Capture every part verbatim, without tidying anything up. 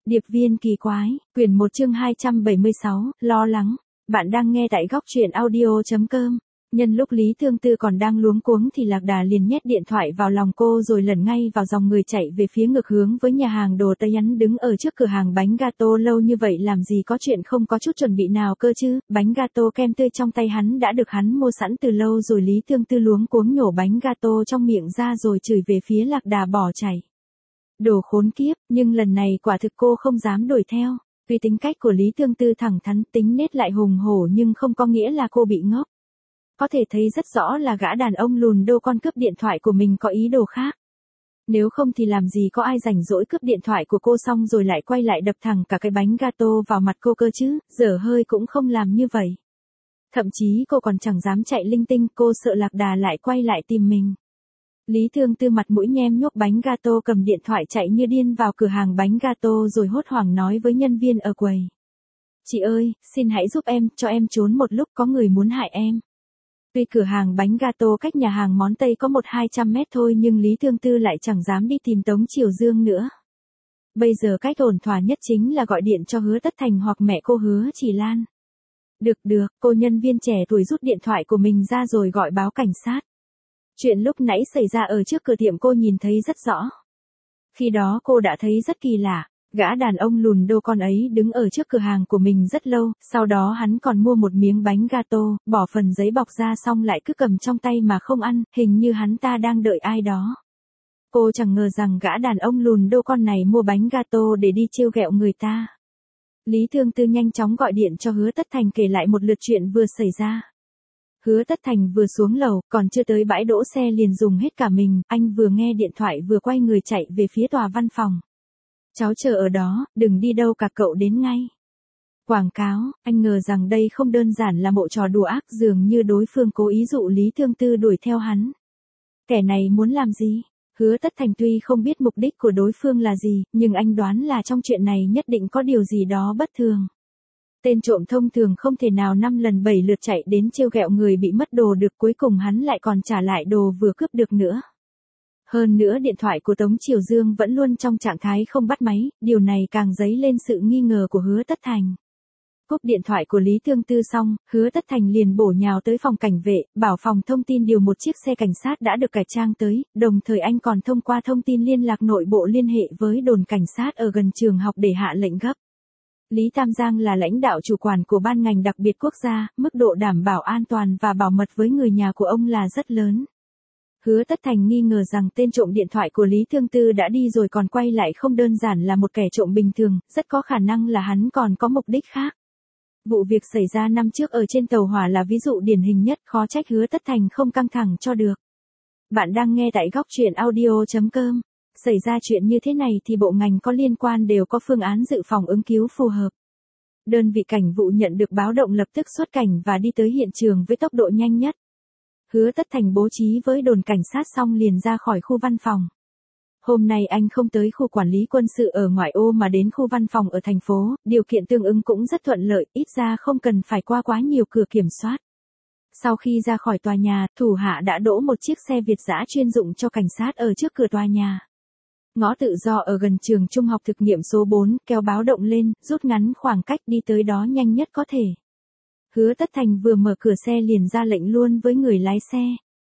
Điệp viên kỳ quái, quyển một chương hai trăm bảy mươi sáu, lo lắng. Bạn đang nghe tại góc truyện audio.com. Nhân lúc Lý Thương Tư còn đang luống cuống thì Lạc Đà liền nhét điện thoại vào lòng cô rồi lẩn ngay vào dòng người chạy về phía ngược hướng với nhà hàng đồ Tây. Hắn đứng ở trước cửa hàng bánh gato lâu như vậy làm gì có chuyện không có chút chuẩn bị nào cơ chứ. Bánh gato kem tươi trong tay hắn đã được hắn mua sẵn từ lâu rồi. Lý Thương Tư luống cuống nhổ bánh gato trong miệng ra rồi chửi về phía Lạc Đà bỏ chạy. Đồ khốn kiếp, nhưng lần này quả thực cô không dám đuổi theo. Tuy tính cách của Lý Thương Tư thẳng thắn, tính nết lại hùng hổ nhưng không có nghĩa là cô bị ngốc. Có thể thấy rất rõ là gã đàn ông lùn đô con cướp điện thoại của mình có ý đồ khác. Nếu không thì làm gì có ai rảnh rỗi cướp điện thoại của cô xong rồi lại quay lại đập thẳng cả cái bánh gato vào mặt cô cơ chứ, dở hơi cũng không làm như vậy. Thậm chí cô còn chẳng dám chạy linh tinh, cô sợ Lạc Đà lại quay lại tìm mình. Lý Thương Tư mặt mũi nhem nhuốc bánh gato cầm điện thoại chạy như điên vào cửa hàng bánh gato rồi hốt hoảng nói với nhân viên ở quầy. Chị ơi, xin hãy giúp em, cho em trốn một lúc, có người muốn hại em. Tuy cửa hàng bánh gato cách nhà hàng món Tây có một hai trăm mét thôi nhưng Lý Thương Tư lại chẳng dám đi tìm Tống Triều Dương nữa. Bây giờ cách ổn thỏa nhất chính là gọi điện cho Hứa Tất Thành hoặc mẹ cô Hứa Chỉ Lan. Được được, cô nhân viên trẻ tuổi rút điện thoại của mình ra rồi gọi báo cảnh sát. Chuyện lúc nãy xảy ra ở trước cửa tiệm cô nhìn thấy rất rõ. Khi đó cô đã thấy rất kỳ lạ, gã đàn ông lùn đô con ấy đứng ở trước cửa hàng của mình rất lâu, sau đó hắn còn mua một miếng bánh gato, bỏ phần giấy bọc ra xong lại cứ cầm trong tay mà không ăn, hình như hắn ta đang đợi ai đó. Cô chẳng ngờ rằng gã đàn ông lùn đô con này mua bánh gato để đi trêu ghẹo người ta. Lý Thương Tư nhanh chóng gọi điện cho Hứa Tất Thành kể lại một lượt chuyện vừa xảy ra. Hứa Tất Thành vừa xuống lầu, còn chưa tới bãi đỗ xe liền dùng hết cả mình, anh vừa nghe điện thoại vừa quay người chạy về phía tòa văn phòng. Cháu chờ ở đó, đừng đi đâu cả, cậu đến ngay. Quảng cáo, anh ngờ rằng đây không đơn giản là một trò đùa ác, dường như đối phương cố ý dụ Lý Thương Tư đuổi theo hắn. Kẻ này muốn làm gì? Hứa Tất Thành tuy không biết mục đích của đối phương là gì, nhưng anh đoán là trong chuyện này nhất định có điều gì đó bất thường. Tên trộm thông thường không thể nào năm lần bảy lượt chạy đến trêu ghẹo người bị mất đồ được, cuối cùng hắn lại còn trả lại đồ vừa cướp được nữa. Hơn nữa điện thoại của Tống Triều Dương vẫn luôn trong trạng thái không bắt máy, điều này càng dấy lên sự nghi ngờ của Hứa Tất Thành. Cúp điện thoại của Lý Thương Tư xong, Hứa Tất Thành liền bổ nhào tới phòng cảnh vệ, bảo phòng thông tin điều một chiếc xe cảnh sát đã được cải trang tới, đồng thời anh còn thông qua thông tin liên lạc nội bộ liên hệ với đồn cảnh sát ở gần trường học để hạ lệnh gấp. Lý Tam Giang là lãnh đạo chủ quản của ban ngành đặc biệt quốc gia, mức độ đảm bảo an toàn và bảo mật với người nhà của ông là rất lớn. Hứa Tất Thành nghi ngờ rằng tên trộm điện thoại của Lý Thương Tư đã đi rồi còn quay lại không đơn giản là một kẻ trộm bình thường, rất có khả năng là hắn còn có mục đích khác. Vụ việc xảy ra năm trước ở trên tàu hỏa là ví dụ điển hình nhất, khó trách Hứa Tất Thành không căng thẳng cho được. Bạn đang nghe tại góc truyện audio.com. Xảy ra chuyện như thế này thì bộ ngành có liên quan đều có phương án dự phòng ứng cứu phù hợp. Đơn vị cảnh vụ nhận được báo động lập tức xuất cảnh và đi tới hiện trường với tốc độ nhanh nhất. Hứa Tất Thành bố trí với đồn cảnh sát xong liền ra khỏi khu văn phòng. Hôm nay anh không tới khu quản lý quân sự ở ngoại ô mà đến khu văn phòng ở thành phố, điều kiện tương ứng cũng rất thuận lợi, ít ra không cần phải qua quá nhiều cửa kiểm soát. Sau khi ra khỏi tòa nhà, thủ hạ đã đỗ một chiếc xe Việt dã chuyên dụng cho cảnh sát ở trước cửa tòa nhà. Ngõ Tự Do ở gần trường trung học thực nghiệm số bốn, kéo báo động lên, rút ngắn khoảng cách đi tới đó nhanh nhất có thể. Hứa Tất Thành vừa mở cửa xe liền ra lệnh luôn với người lái xe.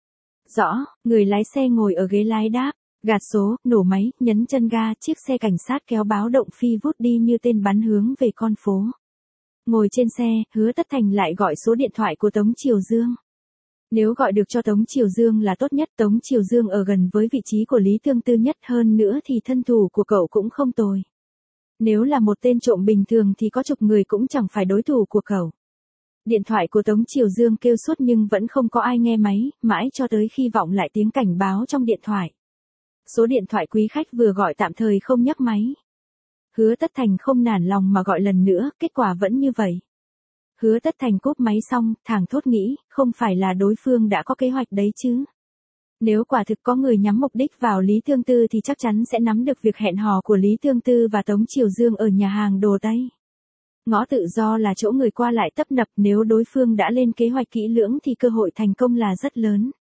Rõ, người lái xe ngồi ở ghế lái đáp, gạt số, nổ máy, nhấn chân ga, chiếc xe cảnh sát kéo báo động phi vút đi như tên bắn hướng về con phố. Ngồi trên xe, Hứa Tất Thành lại gọi số điện thoại của Tống Triều Dương. Nếu gọi được cho Tống Triều Dương là tốt nhất, Tống Triều Dương ở gần với vị trí của Lý Thương Tư nhất, hơn nữa thì thân thủ của cậu cũng không tồi. Nếu là một tên trộm bình thường thì có chục người cũng chẳng phải đối thủ của cậu. Điện thoại của Tống Triều Dương kêu suốt nhưng vẫn không có ai nghe máy, mãi cho tới khi vọng lại tiếng cảnh báo trong điện thoại. Số điện thoại quý khách vừa gọi tạm thời không nhấc máy. Hứa Tất Thành không nản lòng mà gọi lần nữa, kết quả vẫn như vậy. Hứa Tất Thành cúp máy xong, thảng thốt nghĩ, không phải là đối phương đã có kế hoạch đấy chứ. Nếu quả thực có người nhắm mục đích vào Lý Thương Tư thì chắc chắn sẽ nắm được việc hẹn hò của Lý Thương Tư và Tống Triều Dương ở nhà hàng đồ Tây. Ngõ Tự Do là chỗ người qua lại tấp nập, nếu đối phương đã lên kế hoạch kỹ lưỡng thì cơ hội thành công là rất lớn.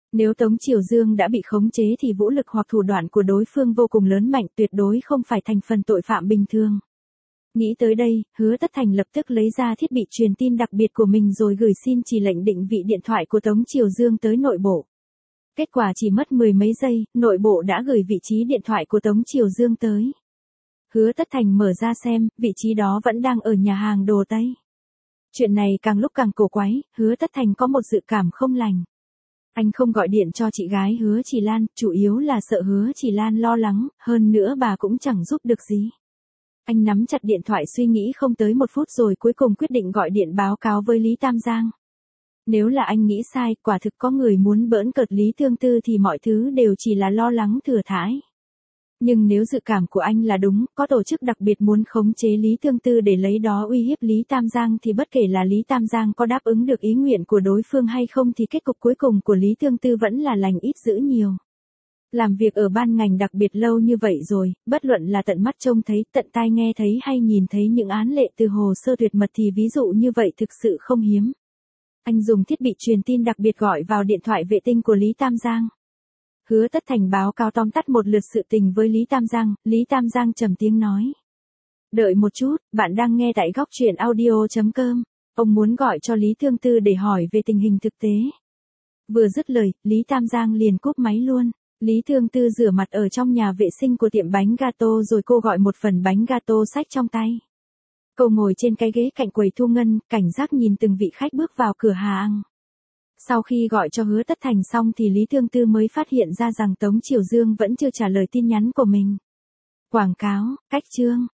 Nếu Tống Triều Dương đã bị khống chế thì vũ lực hoặc thủ đoạn của đối phương vô cùng lớn mạnh, tuyệt đối không phải thành phần tội phạm bình thường. Nghĩ tới đây, Hứa Tất Thành lập tức lấy ra thiết bị truyền tin đặc biệt của mình rồi gửi xin chỉ lệnh định vị điện thoại của Tống Triều Dương tới nội bộ. Kết quả chỉ mất mười mấy giây, nội bộ đã gửi vị trí điện thoại của Tống Triều Dương tới. Hứa Tất Thành mở ra xem, vị trí đó vẫn đang ở nhà hàng đồ Tây. Chuyện này càng lúc càng cổ quái, Hứa Tất Thành có một dự cảm không lành. Anh không gọi điện cho chị gái Hứa Chỉ Lan, chủ yếu là sợ Hứa Chỉ Lan lo lắng, hơn nữa bà cũng chẳng giúp được gì. Anh nắm chặt điện thoại suy nghĩ không tới một phút rồi cuối cùng quyết định gọi điện báo cáo với Lý Tam Giang. Nếu là anh nghĩ sai, quả thực có người muốn bỡn cợt Lý Thương Tư thì mọi thứ đều chỉ là lo lắng thừa thãi. Nhưng nếu dự cảm của anh là đúng, có tổ chức đặc biệt muốn khống chế Lý Thương Tư để lấy đó uy hiếp Lý Tam Giang thì bất kể là Lý Tam Giang có đáp ứng được ý nguyện của đối phương hay không thì kết cục cuối cùng của Lý Thương Tư vẫn là lành ít dữ nhiều. Làm việc ở ban ngành đặc biệt lâu như vậy rồi, bất luận là tận mắt trông thấy, tận tai nghe thấy hay nhìn thấy những án lệ từ hồ sơ tuyệt mật thì ví dụ như vậy thực sự không hiếm. Anh dùng thiết bị truyền tin đặc biệt gọi vào điện thoại vệ tinh của Lý Tam Giang. Hứa Tất Thành báo cáo tóm tắt một lượt sự tình với Lý Tam Giang, Lý Tam Giang trầm tiếng nói. Đợi một chút, bạn đang nghe tại góc truyện audio chấm com. Ông muốn gọi cho Lý Thương Tư để hỏi về tình hình thực tế. Vừa dứt lời, Lý Tam Giang liền cúp máy luôn. Lý Thương Tư rửa mặt ở trong nhà vệ sinh của tiệm bánh gato rồi cô gọi một phần bánh gato xách trong tay. Cô ngồi trên cái ghế cạnh quầy thu ngân, cảnh giác nhìn từng vị khách bước vào cửa hàng. Sau khi gọi cho Hứa Tất Thành xong thì Lý Thương Tư mới phát hiện ra rằng Tống Triều Dương vẫn chưa trả lời tin nhắn của mình. Quảng cáo, cách chương.